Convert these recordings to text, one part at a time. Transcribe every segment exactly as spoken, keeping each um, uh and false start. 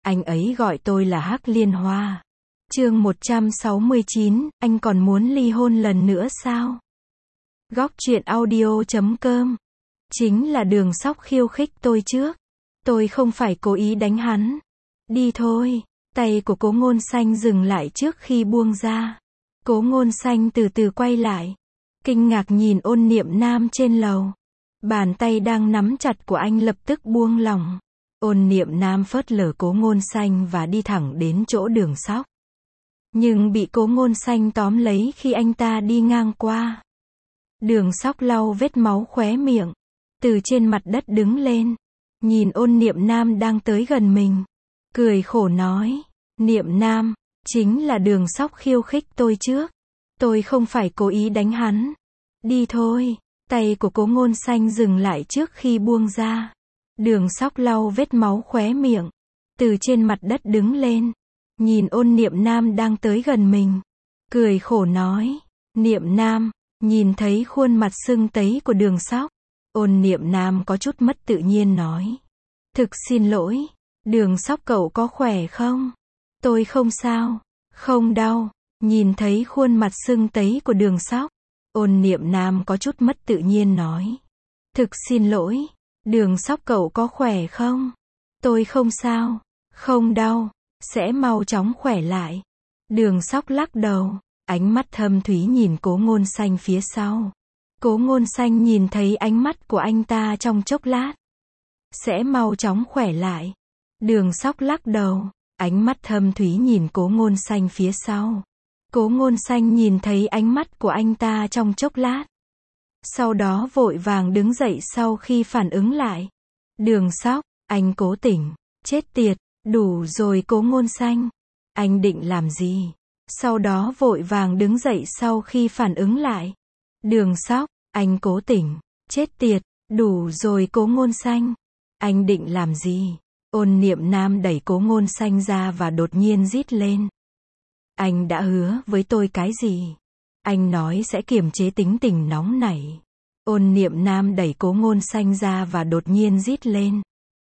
Anh ấy gọi tôi là Hắc Liên Hoa. Chương một trăm sáu mươi chín, anh còn muốn ly hôn lần nữa sao? Góc truyện audio chấm com. Chính là Đường Sóc khiêu khích tôi trước. Tôi không phải cố ý đánh hắn. Đi thôi. Tay của Cố Ngôn Xanh dừng lại trước khi buông ra. Cố Ngôn Xanh từ từ quay lại. Kinh ngạc nhìn Ôn Niệm Nam trên lầu. Bàn tay đang nắm chặt của anh lập tức buông lỏng. Ôn Niệm Nam phớt lờ Cố Ngôn Xanh và đi thẳng đến chỗ Đường Sóc. Nhưng bị Cố Ngôn Xanh tóm lấy khi anh ta đi ngang qua. Đường Sóc lau vết máu khóe miệng. Từ trên mặt đất đứng lên. Nhìn Ôn Niệm Nam đang tới gần mình. Cười khổ nói. Niệm Nam, chính là Đường Sóc khiêu khích tôi trước. Tôi không phải cố ý đánh hắn. Đi thôi. Tay của Cố Ngôn Xanh dừng lại trước khi buông ra. Đường Sóc lau vết máu khóe miệng. Từ trên mặt đất đứng lên. Nhìn Ôn Niệm Nam đang tới gần mình. Cười khổ nói. Niệm Nam, nhìn thấy khuôn mặt sưng tấy của Đường Sóc. Ôn Niệm Nam có chút mất tự nhiên nói. Thực xin lỗi. Đường Sóc cậu có khỏe không? Tôi không sao. Không đau. Nhìn thấy khuôn mặt sưng tấy của Đường Sóc. Ôn Niệm Nam có chút mất tự nhiên nói. Thực xin lỗi. Đường Sóc cậu có khỏe không? Tôi không sao. Không đau. Sẽ mau chóng khỏe lại. Đường Sóc lắc đầu. Ánh mắt thâm thúy nhìn Cố Ngôn Xanh phía sau. Cố Ngôn Xanh nhìn thấy ánh mắt của anh ta trong chốc lát. Sẽ mau chóng khỏe lại. Đường Sóc lắc đầu. Ánh mắt thâm thúy nhìn Cố Ngôn Xanh phía sau. Cố Ngôn Xanh nhìn thấy ánh mắt của anh ta trong chốc lát. Sau đó vội vàng đứng dậy sau khi phản ứng lại. Đường Sóc, anh cố tỉnh. Chết tiệt, đủ rồi Cố Ngôn Xanh. Anh định làm gì? Sau đó vội vàng đứng dậy sau khi phản ứng lại. Đường Sóc, anh cố tỉnh. Chết tiệt, đủ rồi Cố Ngôn Xanh. Anh định làm gì? Ôn Niệm Nam đẩy Cố Ngôn Xanh ra và đột nhiên rít lên. Anh đã hứa với tôi cái gì? Anh nói sẽ kiềm chế tính tình nóng nảy. Ôn Niệm Nam đẩy Cố Ngôn Xanh ra và đột nhiên rít lên.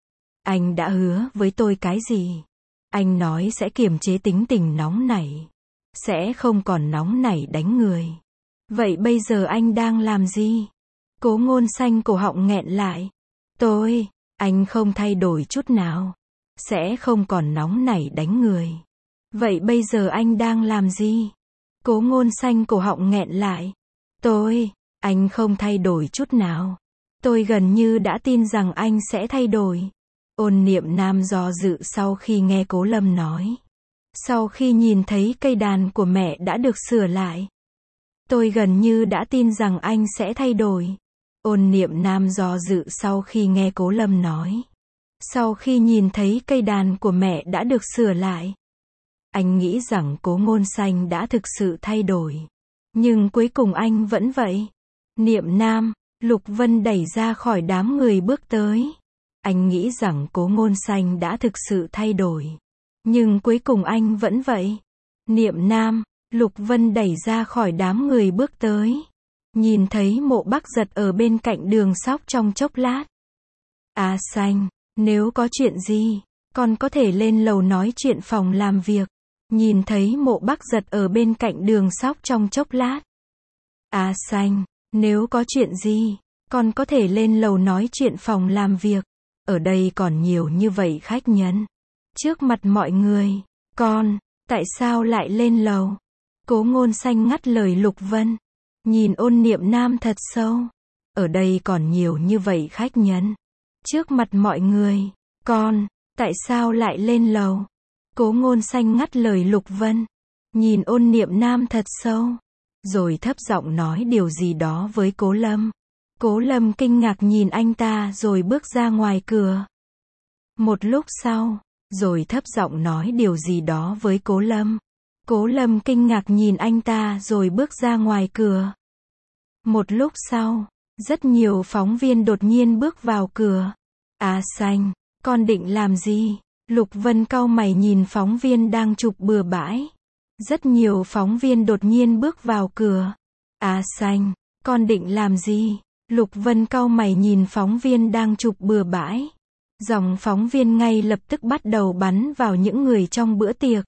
Anh đã hứa với tôi cái gì? Anh nói sẽ kiềm chế tính tình nóng nảy. Sẽ không còn nóng nảy đánh người. Vậy bây giờ anh đang làm gì? Cố Ngôn Xanh cổ họng nghẹn lại. Tôi, anh không thay đổi chút nào. Sẽ không còn nóng nảy đánh người. Vậy bây giờ anh đang làm gì? Cố Ngôn Xanh cổ họng nghẹn lại. Tôi, anh không thay đổi chút nào. Tôi gần như đã tin rằng anh sẽ thay đổi. Ôn Niệm Nam do dự sau khi nghe Cố Lâm nói. Sau khi nhìn thấy cây đàn của mẹ đã được sửa lại. Tôi gần như đã tin rằng anh sẽ thay đổi. Ôn Niệm Nam do dự sau khi nghe Cố Lâm nói. Sau khi nhìn thấy cây đàn của mẹ đã được sửa lại. Anh nghĩ rằng Cố Ngôn Xanh đã thực sự thay đổi. Nhưng cuối cùng anh vẫn vậy. Niệm Nam, Lục Vân đẩy ra khỏi đám người bước tới. Anh nghĩ rằng Cố Ngôn Xanh đã thực sự thay đổi. Nhưng cuối cùng anh vẫn vậy. Niệm Nam, Lục Vân đẩy ra khỏi đám người bước tới. Nhìn thấy Mộ Bắc Giật ở bên cạnh Đường Sóc trong chốc lát. À Xanh, nếu có chuyện gì, con có thể lên lầu nói chuyện phòng làm việc. Nhìn thấy Mộ Bắc Giật ở bên cạnh Đường Sóc trong chốc lát. À Xanh, nếu có chuyện gì, con có thể lên lầu nói chuyện phòng làm việc. Ở đây còn nhiều như vậy khách nhân. Trước mặt mọi người, con, tại sao lại lên lầu? Cố Ngôn Xanh ngắt lời Lục Vân. Nhìn Ôn Niệm Nam thật sâu. Ở đây còn nhiều như vậy khách nhân. Trước mặt mọi người, con, tại sao lại lên lầu? Cố Ngôn Xanh ngắt lời Lục Vân. Nhìn Ôn Niệm Nam thật sâu. Rồi thấp giọng nói điều gì đó với Cố Lâm. Cố Lâm kinh ngạc nhìn anh ta rồi bước ra ngoài cửa. Một lúc sau, rồi thấp giọng nói điều gì đó với Cố Lâm. Cố Lâm kinh ngạc nhìn anh ta rồi bước ra ngoài cửa. Một lúc sau, rất nhiều phóng viên đột nhiên bước vào cửa. À Xanh, con định làm gì? Lục Vân cau mày nhìn phóng viên đang chụp bừa bãi. Rất nhiều phóng viên đột nhiên bước vào cửa. À Xanh, con định làm gì? Lục Vân cau mày nhìn phóng viên đang chụp bừa bãi. Dòng phóng viên ngay lập tức bắt đầu bắn vào những người trong bữa tiệc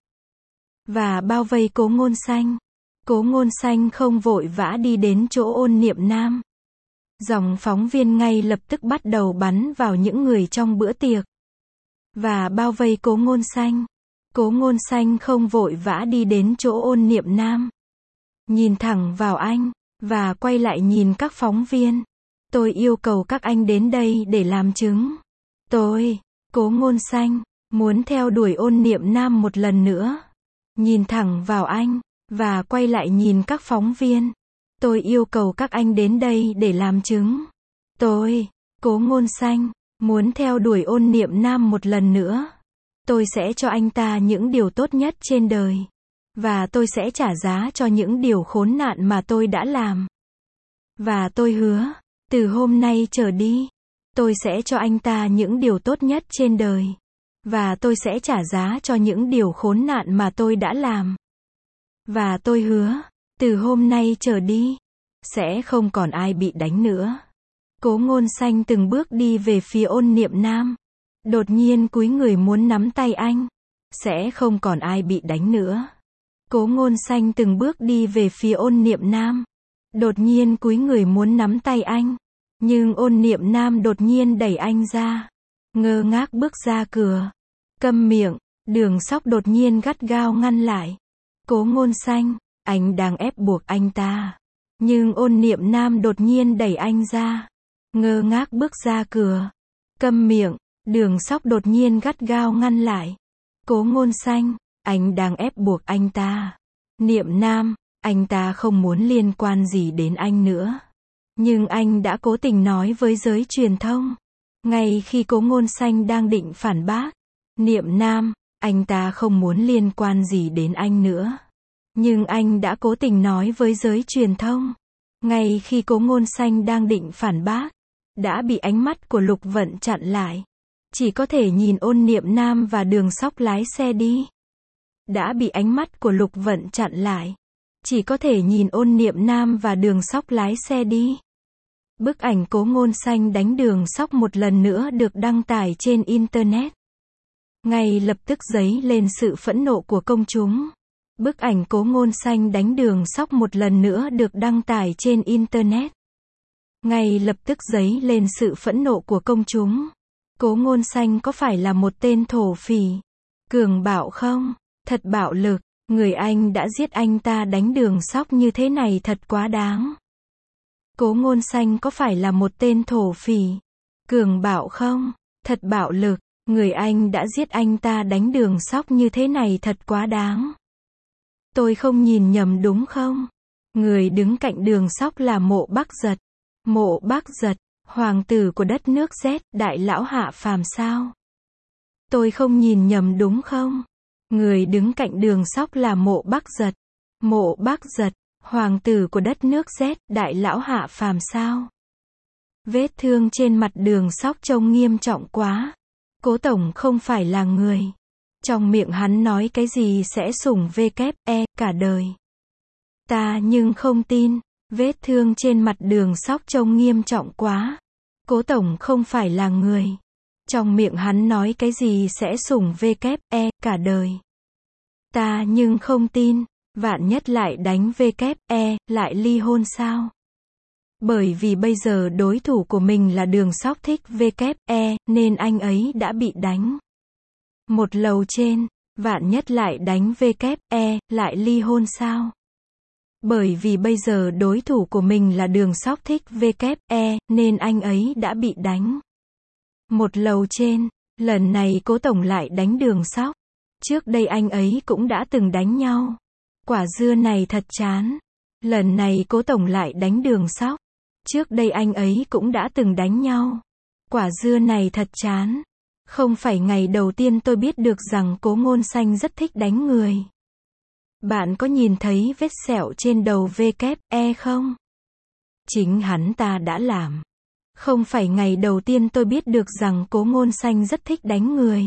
và bao vây Cố Ngôn Xanh. Cố Ngôn Xanh không vội vã đi đến chỗ Ôn Niệm Nam. Dòng phóng viên ngay lập tức bắt đầu bắn vào những người trong bữa tiệc và bao vây Cố Ngôn Xanh. Cố Ngôn Xanh không vội vã đi đến chỗ Ôn Niệm Nam, nhìn thẳng vào anh và quay lại nhìn các phóng viên. Tôi yêu cầu các anh đến đây để làm chứng. Tôi, Cố Ngôn Xanh, muốn theo đuổi Ôn Niệm Nam một lần nữa. Nhìn thẳng vào anh và quay lại nhìn các phóng viên. Tôi yêu cầu các anh đến đây để làm chứng. Tôi, Cố Ngôn Xanh, muốn theo đuổi Ôn Niệm Nam một lần nữa. Tôi sẽ cho anh ta những điều tốt nhất trên đời. Và tôi sẽ trả giá cho những điều khốn nạn mà tôi đã làm. Và tôi hứa, từ hôm nay trở đi, tôi sẽ cho anh ta những điều tốt nhất trên đời. Và tôi sẽ trả giá cho những điều khốn nạn mà tôi đã làm. Và tôi hứa, từ hôm nay trở đi, sẽ không còn ai bị đánh nữa. Cố Ngôn Xanh từng bước đi về phía Ôn Niệm Nam. Đột nhiên cúi người muốn nắm tay anh. Sẽ không còn ai bị đánh nữa. Cố Ngôn Xanh từng bước đi về phía Ôn Niệm Nam. Đột nhiên cúi người muốn nắm tay anh. Nhưng Ôn Niệm Nam đột nhiên đẩy anh ra. Ngơ ngác bước ra cửa. Câm miệng, Đường Sóc đột nhiên gắt gao ngăn lại. Cố Ngôn Xanh, anh đang ép buộc anh ta. Nhưng Ôn Niệm Nam đột nhiên đẩy anh ra. Ngơ ngác bước ra cửa. Câm miệng, Đường Sóc đột nhiên gắt gao ngăn lại. Cố Ngôn Xanh, anh đang ép buộc anh ta. Niệm Nam, anh ta không muốn liên quan gì đến anh nữa. Nhưng anh đã cố tình nói với giới truyền thông. Ngay khi Cố Ngôn Xanh đang định phản bác. Niệm Nam, anh ta không muốn liên quan gì đến anh nữa. Nhưng anh đã cố tình nói với giới truyền thông. Ngay khi Cố Ngôn Xanh đang định phản bác, đã bị ánh mắt của Lục Vận chặn lại. Chỉ có thể nhìn Ôn Niệm Nam và Đường Sóc lái xe đi. Đã bị ánh mắt của Lục Vận chặn lại. Chỉ có thể nhìn Ôn Niệm Nam và Đường Sóc lái xe đi. Bức ảnh Cố Ngôn Xanh đánh Đường Sóc một lần nữa được đăng tải trên Internet. Ngay lập tức dấy lên sự phẫn nộ của công chúng. Bức ảnh Cố Ngôn Xanh đánh Đường Sóc một lần nữa được đăng tải trên Internet. Ngay lập tức dấy lên sự phẫn nộ của công chúng. Cố Ngôn Xanh có phải là một tên thổ phỉ, cường bạo không? Thật bạo lực. Người anh đã giết anh ta đánh Đường Sóc như thế này thật quá đáng. Cố Ngôn Xanh có phải là một tên thổ phỉ, cường bạo không? Thật bạo lực. Người anh đã giết anh ta đánh Đường Sóc như thế này thật quá đáng. Tôi không nhìn nhầm đúng không? Người đứng cạnh Đường Sóc là Mộ Bắc Giật. Mộ Bắc Giật, hoàng tử của đất nước Z, đại lão hạ phàm sao? Tôi không nhìn nhầm đúng không? Người đứng cạnh Đường Sóc là Mộ Bắc Giật. Mộ Bắc Giật, hoàng tử của đất nước Z, đại lão hạ phàm sao? Vết thương trên mặt Đường Sóc trông nghiêm trọng quá. Cố Tổng không phải là người. Trong miệng hắn nói cái gì sẽ sủng vê kép e cả đời. Ta nhưng không tin. Vết thương trên mặt Đường Sóc trông nghiêm trọng quá. Cố Tổng không phải là người. Trong miệng hắn nói cái gì sẽ sủng vê kép e cả đời. Ta nhưng không tin. Vạn nhất lại đánh vê kép e, lại ly hôn sao? Bởi vì bây giờ đối thủ của mình là Đường Sóc thích vê kép e, nên anh ấy đã bị đánh. Một lầu trên, vạn nhất lại đánh vê kép e, lại ly hôn sao? Bởi vì bây giờ đối thủ của mình là Đường Sóc thích vê kép e, nên anh ấy đã bị đánh. Một lầu trên, lần này Cố Tổng lại đánh Đường Sóc. Trước đây anh ấy cũng đã từng đánh nhau. Quả dưa này thật chán. Lần này Cố Tổng lại đánh Đường Sóc. Trước đây anh ấy cũng đã từng đánh nhau. Quả dưa này thật chán. Không phải ngày đầu tiên tôi biết được rằng Cố Ngôn Xanh rất thích đánh người. Bạn có nhìn thấy vết sẹo trên đầu vê kép e không? Chính hắn ta đã làm. Không phải ngày đầu tiên tôi biết được rằng Cố Ngôn Xanh rất thích đánh người.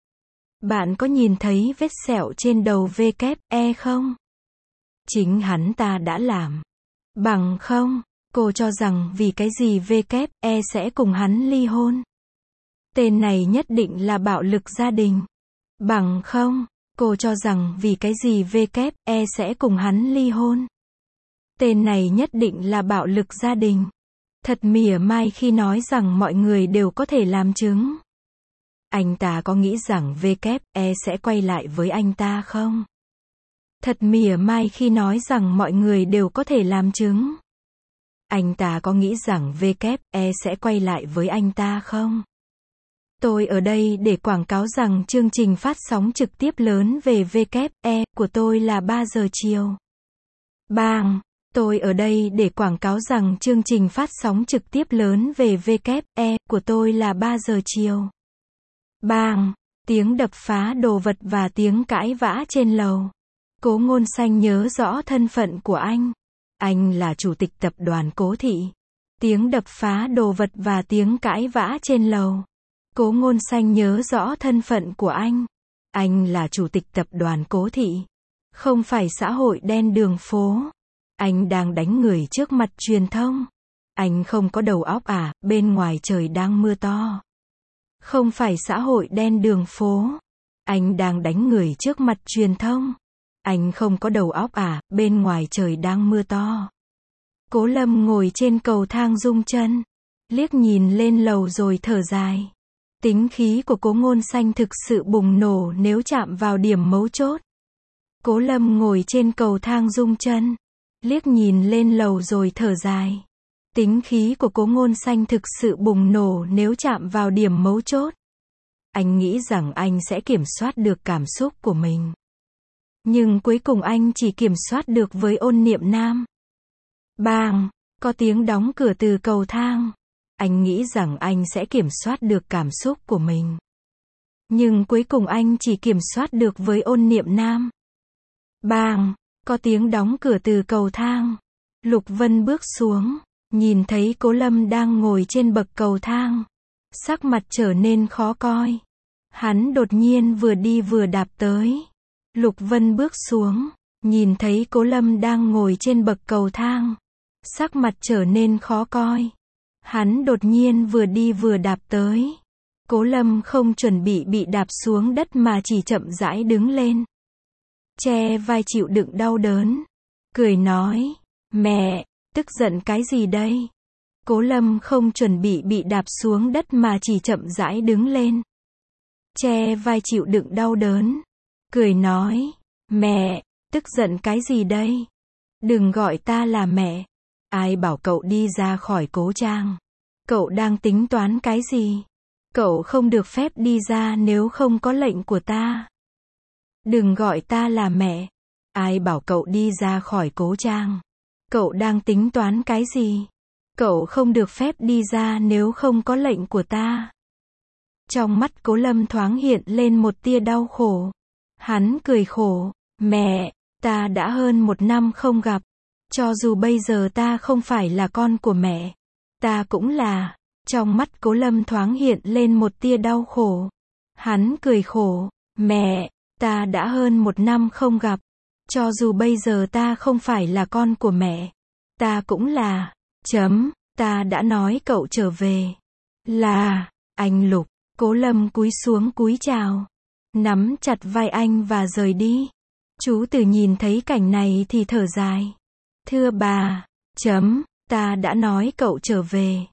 Bạn có nhìn thấy vết sẹo trên đầu vê kép e không? Chính hắn ta đã làm. Bằng không, cô cho rằng vì cái gì vê kép e sẽ cùng hắn ly hôn? Tên này nhất định là bạo lực gia đình. Bằng không, cô cho rằng vì cái gì vê kép e sẽ cùng hắn ly hôn. Tên này nhất định là bạo lực gia đình. Thật mỉa mai khi nói rằng mọi người đều có thể làm chứng. Anh ta có nghĩ rằng vê kép e sẽ quay lại với anh ta không? Thật mỉa mai khi nói rằng mọi người đều có thể làm chứng. Anh ta có nghĩ rằng vê kép e sẽ quay lại với anh ta không? Tôi ở đây để quảng cáo rằng chương trình phát sóng trực tiếp lớn về vê kép e của tôi là ba giờ chiều. Bang! Tôi ở đây để quảng cáo rằng chương trình phát sóng trực tiếp lớn về vê kép e của tôi là ba giờ chiều. Bang! Tiếng đập phá đồ vật và tiếng cãi vã trên lầu. Cố Ngôn Xanh nhớ rõ thân phận của anh. Anh là chủ tịch tập đoàn Cố Thị. Tiếng đập phá đồ vật và tiếng cãi vã trên lầu. Cố Ngôn Xanh nhớ rõ thân phận của anh. Anh là chủ tịch tập đoàn Cố Thị. Không phải xã hội đen đường phố. Anh đang đánh người trước mặt truyền thông. Anh không có đầu óc à, bên ngoài trời đang mưa to. Không phải xã hội đen đường phố. Anh đang đánh người trước mặt truyền thông. Anh không có đầu óc à, bên ngoài trời đang mưa to. Cố Lâm ngồi trên cầu thang rung chân. Liếc nhìn lên lầu rồi thở dài. Tính khí của Cố Ngôn Xanh thực sự bùng nổ nếu chạm vào điểm mấu chốt. Cố Lâm ngồi trên cầu thang rung chân. Liếc nhìn lên lầu rồi thở dài. Tính khí của Cố Ngôn Xanh thực sự bùng nổ nếu chạm vào điểm mấu chốt. Anh nghĩ rằng anh sẽ kiểm soát được cảm xúc của mình. Nhưng cuối cùng anh chỉ kiểm soát được với Ôn Niệm Nam. Bang! Có tiếng đóng cửa từ cầu thang. Anh nghĩ rằng anh sẽ kiểm soát được cảm xúc của mình. Nhưng cuối cùng anh chỉ kiểm soát được với Ôn Niệm Nam. Bang! Có tiếng đóng cửa từ cầu thang. Lục Vân bước xuống, nhìn thấy Cố Lâm đang ngồi trên bậc cầu thang. Sắc mặt trở nên khó coi. Hắn đột nhiên vừa đi vừa đạp tới. Lục Vân bước xuống, nhìn thấy Cố Lâm đang ngồi trên bậc cầu thang. Sắc mặt trở nên khó coi. Hắn đột nhiên vừa đi vừa đạp tới. Cố Lâm không chuẩn bị bị đạp xuống đất mà chỉ chậm rãi đứng lên. Che vai chịu đựng đau đớn. Cười nói, mẹ, tức giận cái gì đây? Cố Lâm không chuẩn bị bị đạp xuống đất mà chỉ chậm rãi đứng lên. Che vai chịu đựng đau đớn. Cười nói, mẹ, tức giận cái gì đây? Đừng gọi ta là mẹ. Ai bảo cậu đi ra khỏi Cố Trang? Cậu đang tính toán cái gì? Cậu không được phép đi ra nếu không có lệnh của ta. Đừng gọi ta là mẹ. Ai bảo cậu đi ra khỏi Cố Trang? Cậu đang tính toán cái gì? Cậu không được phép đi ra nếu không có lệnh của ta. Trong mắt Cố Lâm thoáng hiện lên một tia đau khổ. Hắn cười khổ, mẹ, ta đã hơn một năm không gặp. Cho dù bây giờ ta không phải là con của mẹ, ta cũng là. Trong mắt Cố Lâm thoáng hiện lên một tia đau khổ. Hắn cười khổ, mẹ, ta đã hơn một năm không gặp. Cho dù bây giờ ta không phải là con của mẹ, ta cũng là. Chấm, ta đã nói cậu trở về. Là, anh Lục. Cố Lâm cúi xuống cúi chào. Nắm chặt vai anh và rời đi. Chú Từ nhìn thấy cảnh này thì thở dài. Thưa bà, chấm, ta đã nói cậu trở về.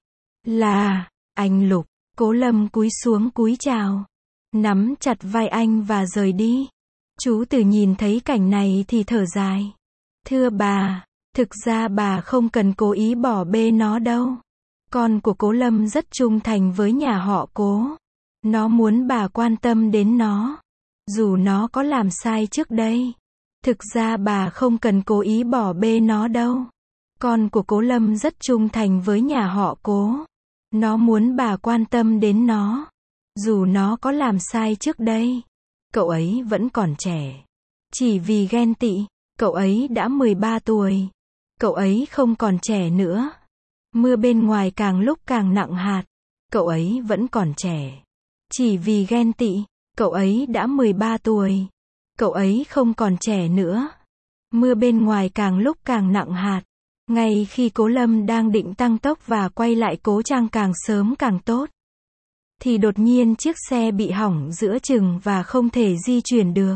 Là, anh Lục. Cố Lâm cúi xuống cúi chào. Nắm chặt vai anh và rời đi. Chú Từ nhìn thấy cảnh này thì thở dài. Thưa bà, thực ra bà không cần cố ý bỏ bê nó đâu. Con của Cố Lâm rất trung thành với nhà họ Cố. Nó muốn bà quan tâm đến nó. Dù nó có làm sai trước đây. Thực ra bà không cần cố ý bỏ bê nó đâu. Con của Cố Lâm rất trung thành với nhà họ Cố. Nó muốn bà quan tâm đến nó. Dù nó có làm sai trước đây. Cậu ấy vẫn còn trẻ. Chỉ vì ghen tị, cậu ấy đã mười ba tuổi. Cậu ấy không còn trẻ nữa. Mưa bên ngoài càng lúc càng nặng hạt. Cậu ấy vẫn còn trẻ. Chỉ vì ghen tị, cậu ấy đã mười ba tuổi. Cậu ấy không còn trẻ nữa. Mưa bên ngoài càng lúc càng nặng hạt. Ngay khi Cố Lâm đang định tăng tốc và quay lại Cố Trang càng sớm càng tốt. Thì đột nhiên chiếc xe bị hỏng giữa chừng và không thể di chuyển được.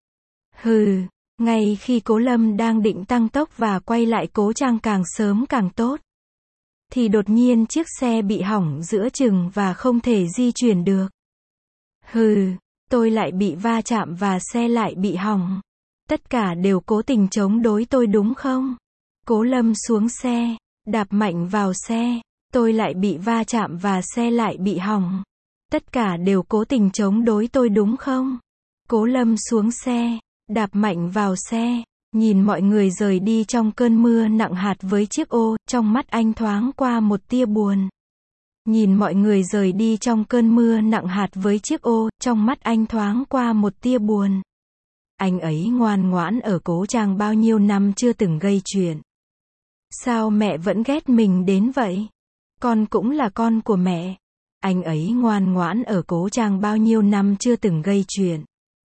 Hừ, ngay khi Cố Lâm đang định tăng tốc và quay lại Cố Trang càng sớm càng tốt. Thì đột nhiên chiếc xe bị hỏng giữa chừng và không thể di chuyển được. Hừ, tôi lại bị va chạm và xe lại bị hỏng. Tất cả đều cố tình chống đối tôi đúng không? Cố Lâm xuống xe, đạp mạnh vào xe. Tôi lại bị va chạm và xe lại bị hỏng. Tất cả đều cố tình chống đối tôi đúng không? Cố Lâm xuống xe, đạp mạnh vào xe, nhìn mọi người rời đi trong cơn mưa nặng hạt với chiếc ô, trong mắt anh thoáng qua một tia buồn. Nhìn mọi người rời đi trong cơn mưa nặng hạt với chiếc ô, trong mắt anh thoáng qua một tia buồn. Anh ấy ngoan ngoãn ở Cố Trang bao nhiêu năm chưa từng gây chuyện. Sao mẹ vẫn ghét mình đến vậy? Con cũng là con của mẹ. Anh ấy ngoan ngoãn ở Cố Trang bao nhiêu năm chưa từng gây chuyện.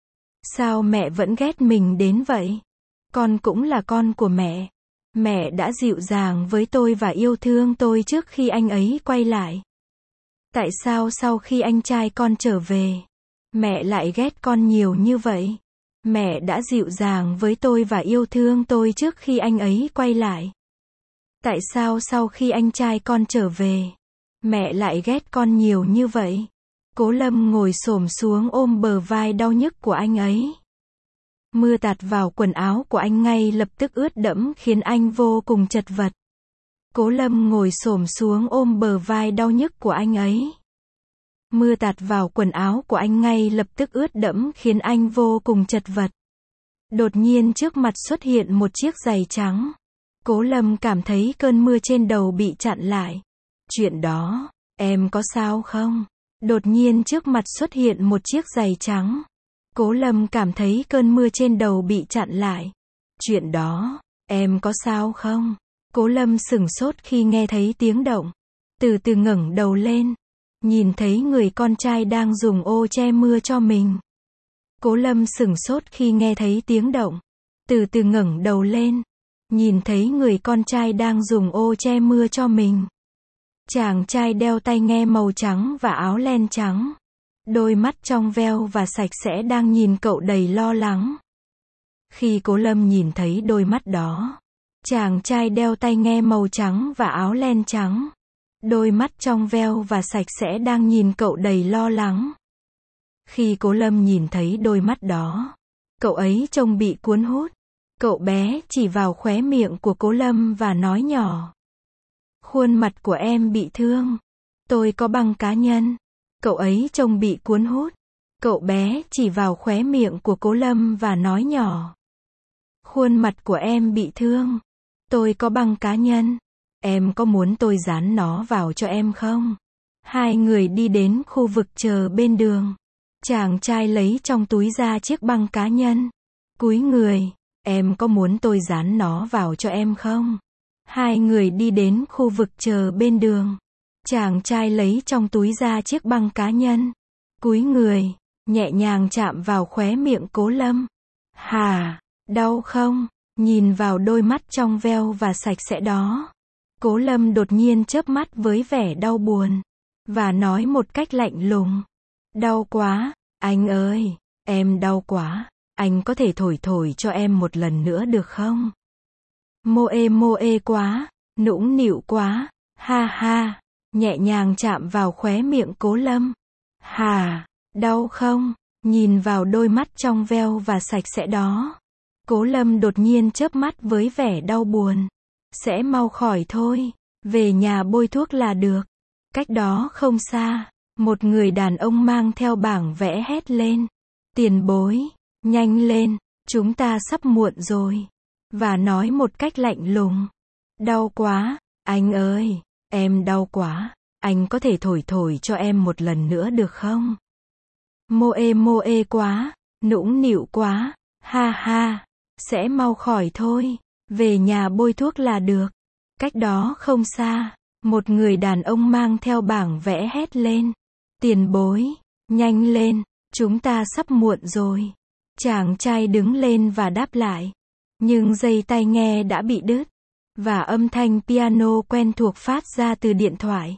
Sao mẹ vẫn ghét mình đến vậy? Con cũng là con của mẹ. Mẹ đã dịu dàng với tôi và yêu thương tôi trước khi anh ấy quay lại. Tại sao sau khi anh trai con trở về, mẹ lại ghét con nhiều như vậy? Mẹ đã dịu dàng với tôi và yêu thương tôi trước khi anh ấy quay lại. Tại sao sau khi anh trai con trở về, mẹ lại ghét con nhiều như vậy? Cố Lâm ngồi xổm xuống ôm bờ vai đau nhức của anh ấy. Mưa tạt vào quần áo của anh ngay lập tức ướt đẫm khiến anh vô cùng chật vật. Cố Lâm ngồi xổm xuống ôm bờ vai đau nhức của anh ấy. Mưa tạt vào quần áo của anh ngay lập tức ướt đẫm khiến anh vô cùng chật vật. Đột nhiên trước mặt xuất hiện một chiếc giày trắng. Cố Lâm cảm thấy cơn mưa trên đầu bị chặn lại. Chuyện đó, em có sao không? Đột nhiên trước mặt xuất hiện một chiếc giày trắng. Cố Lâm cảm thấy cơn mưa trên đầu bị chặn lại. Chuyện đó, em có sao không? Cố Lâm sửng sốt khi nghe thấy tiếng động. Từ từ ngẩng đầu lên. Nhìn thấy người con trai đang dùng ô che mưa cho mình. Cố Lâm sửng sốt khi nghe thấy tiếng động. Từ từ ngẩng đầu lên. Nhìn thấy người con trai đang dùng ô che mưa cho mình. Chàng trai đeo tai nghe màu trắng và áo len trắng. Đôi mắt trong veo và sạch sẽ đang nhìn cậu đầy lo lắng. Khi Cố Lâm nhìn thấy đôi mắt đó, chàng trai đeo tai nghe màu trắng và áo len trắng. Đôi mắt trong veo và sạch sẽ đang nhìn cậu đầy lo lắng. Khi Cố Lâm nhìn thấy đôi mắt đó, cậu ấy trông bị cuốn hút. Cậu bé chỉ vào khóe miệng của Cố Lâm và nói nhỏ. Khuôn mặt của em bị thương. Tôi có băng cá nhân. Cậu ấy trông bị cuốn hút. Cậu bé chỉ vào khóe miệng của Cố Lâm và nói nhỏ. Khuôn mặt của em bị thương. Tôi có băng cá nhân. Em có muốn tôi dán nó vào cho em không? Hai người đi đến khu vực chờ bên đường. Chàng trai lấy trong túi ra chiếc băng cá nhân. Cúi người. Em có muốn tôi dán nó vào cho em không? Hai người đi đến khu vực chờ bên đường. Chàng trai lấy trong túi ra chiếc băng cá nhân. Cúi người, nhẹ nhàng chạm vào khóe miệng Cố Lâm. Hà, đau không? Nhìn vào đôi mắt trong veo và sạch sẽ đó. Cố Lâm đột nhiên chớp mắt với vẻ đau buồn. Và nói một cách lạnh lùng. Đau quá, anh ơi, em đau quá. Anh có thể thổi thổi cho em một lần nữa được không? Mô ê mô ê quá, nũng nịu quá, ha ha, nhẹ nhàng chạm vào khóe miệng Cố Lâm. Hà, đau không? Nhìn vào đôi mắt trong veo và sạch sẽ đó. Cố Lâm đột nhiên chớp mắt với vẻ đau buồn. Sẽ mau khỏi thôi, về nhà bôi thuốc là được. Cách đó không xa, một người đàn ông mang theo bảng vẽ hét lên. Tiền bối, nhanh lên, chúng ta sắp muộn rồi. Và nói một cách lạnh lùng. Đau quá, anh ơi, em đau quá, anh có thể thổi thổi cho em một lần nữa được không? Mô ê mô ê quá, nũng nịu quá, ha ha, sẽ mau khỏi thôi, về nhà bôi thuốc là được. Cách đó không xa, một người đàn ông mang theo bảng vẽ hét lên. Tiền bối, nhanh lên, chúng ta sắp muộn rồi. Chàng trai đứng lên và đáp lại. Nhưng dây tai nghe đã bị đứt. Và âm thanh piano quen thuộc phát ra từ điện thoại.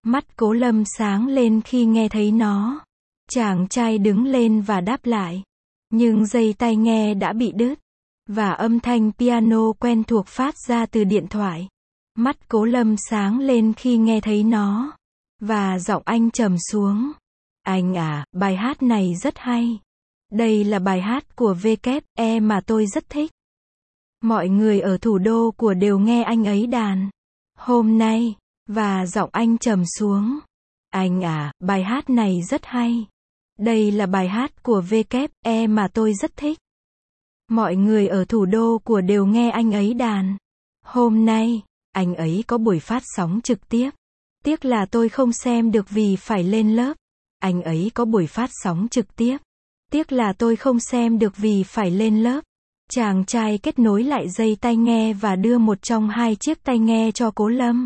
Mắt Cố Lâm sáng lên khi nghe thấy nó. Chàng trai đứng lên và đáp lại. Nhưng dây tai nghe đã bị đứt. Và âm thanh piano quen thuộc phát ra từ điện thoại. Mắt Cố Lâm sáng lên khi nghe thấy nó. Và giọng anh trầm xuống. Anh à, bài hát này rất hay. Đây là bài hát của vê kép e mà tôi rất thích. Mọi người ở thủ đô của đều nghe anh ấy đàn. Hôm nay, và giọng anh trầm xuống. Anh à, bài hát này rất hay. Đây là bài hát của vê kép e mà tôi rất thích. Mọi người ở thủ đô của đều nghe anh ấy đàn. Hôm nay, anh ấy có buổi phát sóng trực tiếp. Tiếc là tôi không xem được vì phải lên lớp. Anh ấy có buổi phát sóng trực tiếp. Tiếc là tôi không xem được vì phải lên lớp. Chàng trai kết nối lại dây tai nghe và đưa một trong hai chiếc tai nghe cho Cố Lâm.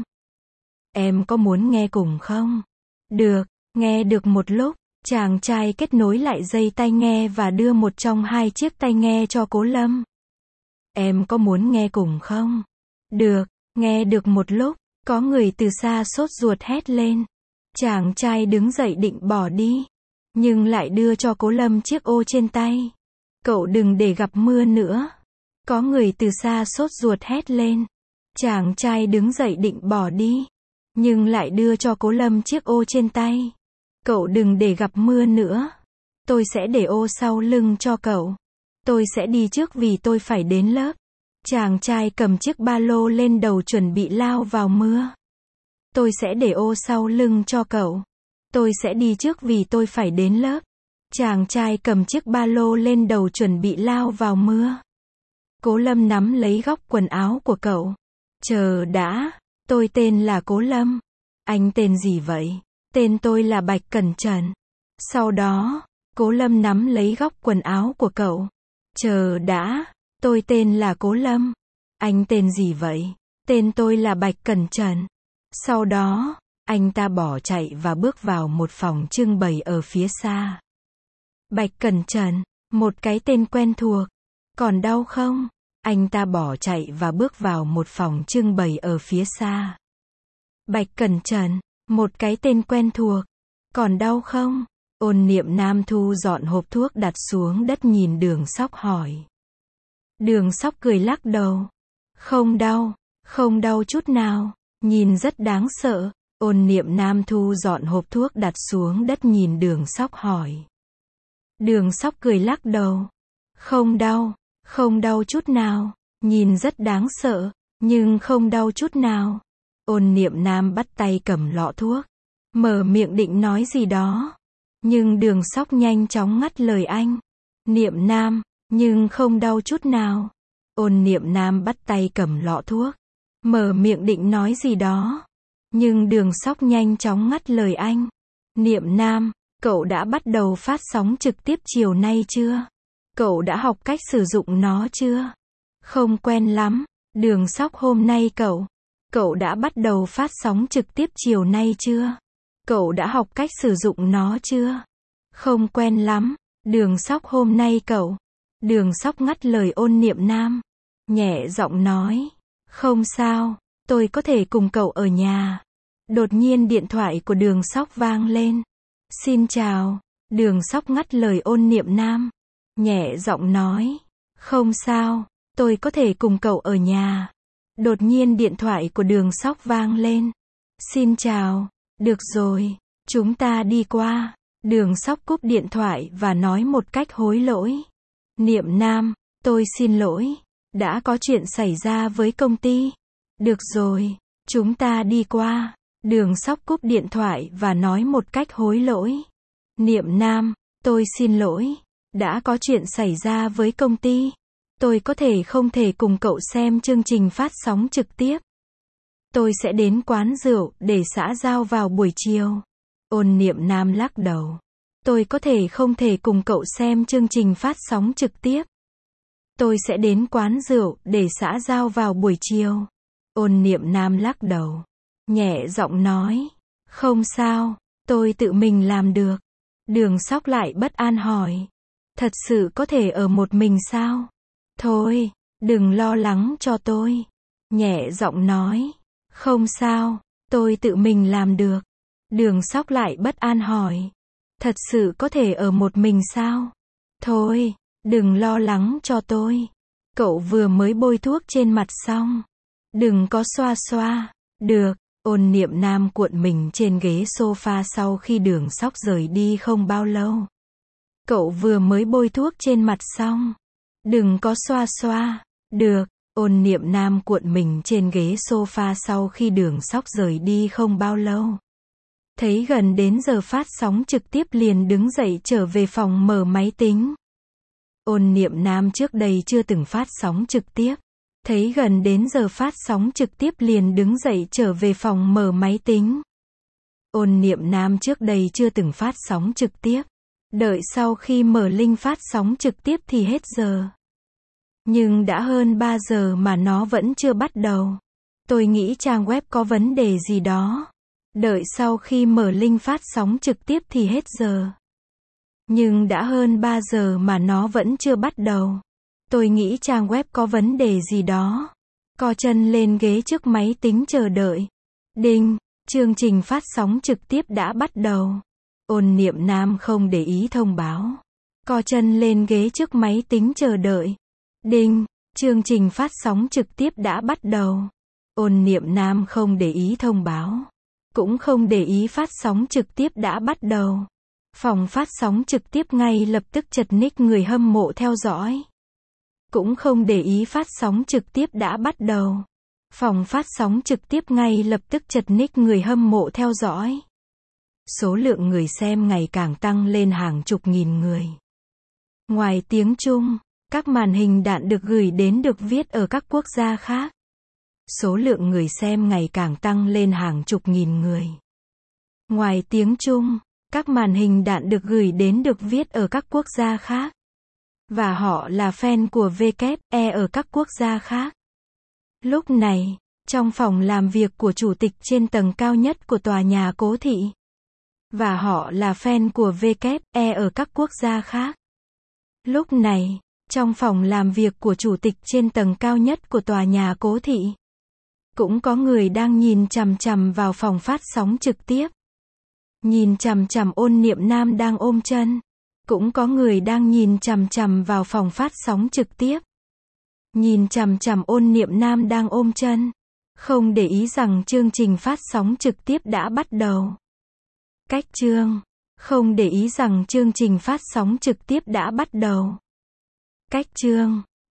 Em có muốn nghe cùng không? Được, nghe được một lúc, chàng trai kết nối lại dây tai nghe và đưa một trong hai chiếc tai nghe cho Cố Lâm. Em có muốn nghe cùng không? Được, nghe được một lúc, có người từ xa sốt ruột hét lên. Chàng trai đứng dậy định bỏ đi, nhưng lại đưa cho Cố Lâm chiếc ô trên tay. Cậu đừng để gặp mưa nữa. Có người từ xa sốt ruột hét lên. Chàng trai đứng dậy định bỏ đi, nhưng lại đưa cho Cố Lâm chiếc ô trên tay. Cậu đừng để gặp mưa nữa. Tôi sẽ để ô sau lưng cho cậu. Tôi sẽ đi trước vì tôi phải đến lớp. Chàng trai cầm chiếc ba lô lên đầu chuẩn bị lao vào mưa. Tôi sẽ để ô sau lưng cho cậu. Tôi sẽ đi trước vì tôi phải đến lớp. Chàng trai cầm chiếc ba lô lên đầu chuẩn bị lao vào mưa. Cố Lâm nắm lấy góc quần áo của cậu. Chờ đã, tôi tên là Cố Lâm. Anh tên gì vậy? Tên tôi là Bạch Cẩn Trần. Sau đó, Cố Lâm nắm lấy góc quần áo của cậu. Chờ đã, tôi tên là Cố Lâm. Anh tên gì vậy? Tên tôi là Bạch Cẩn Trần. Sau đó, anh ta bỏ chạy và bước vào một phòng trưng bày ở phía xa. Bạch Cẩn Trần, một cái tên quen thuộc. Còn đau không? Anh ta bỏ chạy và bước vào một phòng trưng bày ở phía xa. Bạch Cẩn Trần, một cái tên quen thuộc. Còn đau không? Ôn Niệm Nam thu dọn hộp thuốc đặt xuống đất nhìn Đường Sóc hỏi. Đường Sóc cười lắc đầu. Không đau, không đau chút nào, nhìn rất đáng sợ. Ôn Niệm Nam thu dọn hộp thuốc đặt xuống đất nhìn Đường Sóc hỏi. Đường Sóc cười lắc đầu. Không đau, không đau chút nào, nhìn rất đáng sợ, nhưng không đau chút nào. Ôn Niệm Nam bắt tay cầm lọ thuốc, mở miệng định nói gì đó. Nhưng Đường Sóc nhanh chóng ngắt lời anh. Niệm Nam, nhưng không đau chút nào. Ôn Niệm Nam bắt tay cầm lọ thuốc, mở miệng định nói gì đó. Nhưng Đường Sóc nhanh chóng ngắt lời anh. Niệm Nam, cậu đã bắt đầu phát sóng trực tiếp chiều nay chưa? Cậu đã học cách sử dụng nó chưa? Không quen lắm. Đường Sóc hôm nay cậu. Cậu đã bắt đầu phát sóng trực tiếp chiều nay chưa? Cậu đã học cách sử dụng nó chưa? Không quen lắm. Đường Sóc hôm nay cậu. Đường Sóc ngắt lời Ôn Niệm Nam. Nhẹ giọng nói. Không sao, tôi có thể cùng cậu ở nhà. Đột nhiên điện thoại của Đường Sóc vang lên. Xin chào. Đường Sóc ngắt lời Ôn Niệm Nam. Nhẹ giọng nói. Không sao, tôi có thể cùng cậu ở nhà. Đột nhiên điện thoại của Đường Sóc vang lên. Xin chào. Được rồi, chúng ta đi qua. Đường Sóc cúp điện thoại và nói một cách hối lỗi. Niệm Nam, tôi xin lỗi. Đã có chuyện xảy ra với công ty. Được rồi, chúng ta đi qua. Đường Sóc cúp điện thoại và nói một cách hối lỗi. Niệm Nam, tôi xin lỗi. Đã có chuyện xảy ra với công ty. Tôi có thể không thể cùng cậu xem chương trình phát sóng trực tiếp. Tôi sẽ đến quán rượu để xã giao vào buổi chiều. Ôn Niệm Nam lắc đầu. Tôi có thể không thể cùng cậu xem chương trình phát sóng trực tiếp. Tôi sẽ đến quán rượu để xã giao vào buổi chiều. Ôn Niệm Nam lắc đầu. Nhẹ giọng nói. Không sao, tôi tự mình làm được. Đường Sóc lại bất an hỏi. Thật sự có thể ở một mình sao? Thôi, đừng lo lắng cho tôi. Nhẹ giọng nói. Không sao, tôi tự mình làm được. Đường Sóc lại bất an hỏi. Thật sự có thể ở một mình sao? Thôi, đừng lo lắng cho tôi. Cậu vừa mới bôi thuốc trên mặt xong. Đừng có xoa xoa. Được, Ôn Niệm Nam cuộn mình trên ghế sofa sau khi Đường Sóc rời đi không bao lâu. Cậu vừa mới bôi thuốc trên mặt xong. Đừng có xoa xoa. Được, Ôn Niệm Nam cuộn mình trên ghế sofa sau khi Đường Sóc rời đi không bao lâu. Thấy gần đến giờ phát sóng trực tiếp liền đứng dậy trở về phòng mở máy tính. Ôn Niệm Nam trước đây chưa từng phát sóng trực tiếp. Thấy gần đến giờ phát sóng trực tiếp liền đứng dậy trở về phòng mở máy tính. Ôn Niệm Nam trước đây chưa từng phát sóng trực tiếp. Đợi sau khi mở link phát sóng trực tiếp thì hết giờ. Nhưng đã hơn ba giờ mà nó vẫn chưa bắt đầu. Tôi nghĩ trang web có vấn đề gì đó. Đợi sau khi mở link phát sóng trực tiếp thì hết giờ. Nhưng đã hơn ba giờ mà nó vẫn chưa bắt đầu. Tôi nghĩ trang web có vấn đề gì đó. Co chân lên ghế trước máy tính chờ đợi. Đinh, chương trình phát sóng trực tiếp đã bắt đầu. Ôn Niệm Nam không để ý thông báo. Co chân lên ghế trước máy tính chờ đợi. Đinh, chương trình phát sóng trực tiếp đã bắt đầu. Ôn Niệm Nam không để ý thông báo. Cũng không để ý phát sóng trực tiếp đã bắt đầu. Phòng phát sóng trực tiếp ngay lập tức chật ních người hâm mộ theo dõi. Cũng không để ý phát sóng trực tiếp đã bắt đầu. Phòng phát sóng trực tiếp ngay lập tức chật ních người hâm mộ theo dõi. Số lượng người xem ngày càng tăng lên hàng chục nghìn người. Ngoài tiếng Trung, các màn hình đạn được gửi đến được viết ở các quốc gia khác. Số lượng người xem ngày càng tăng lên hàng chục nghìn người. Ngoài tiếng Trung, các màn hình đạn được gửi đến được viết ở các quốc gia khác. Và họ là fan của vê kép e ở các quốc gia khác. Lúc này, trong phòng làm việc của chủ tịch trên tầng cao nhất của tòa nhà Cố Thị. Và họ là fan của vê kép e ở các quốc gia khác. Lúc này, trong phòng làm việc của chủ tịch trên tầng cao nhất của tòa nhà Cố Thị. Cũng có người đang nhìn chằm chằm vào phòng phát sóng trực tiếp. Nhìn chằm chằm Ôn Niệm Nam đang ôm chân. Cũng có người đang nhìn chằm chằm vào phòng phát sóng trực tiếp. Nhìn chằm chằm Ôn Niệm Nam đang ôm chân. Không để ý rằng chương trình phát sóng trực tiếp đã bắt đầu. Cách chương. Không để ý rằng chương trình phát sóng trực tiếp đã bắt đầu. Cách chương.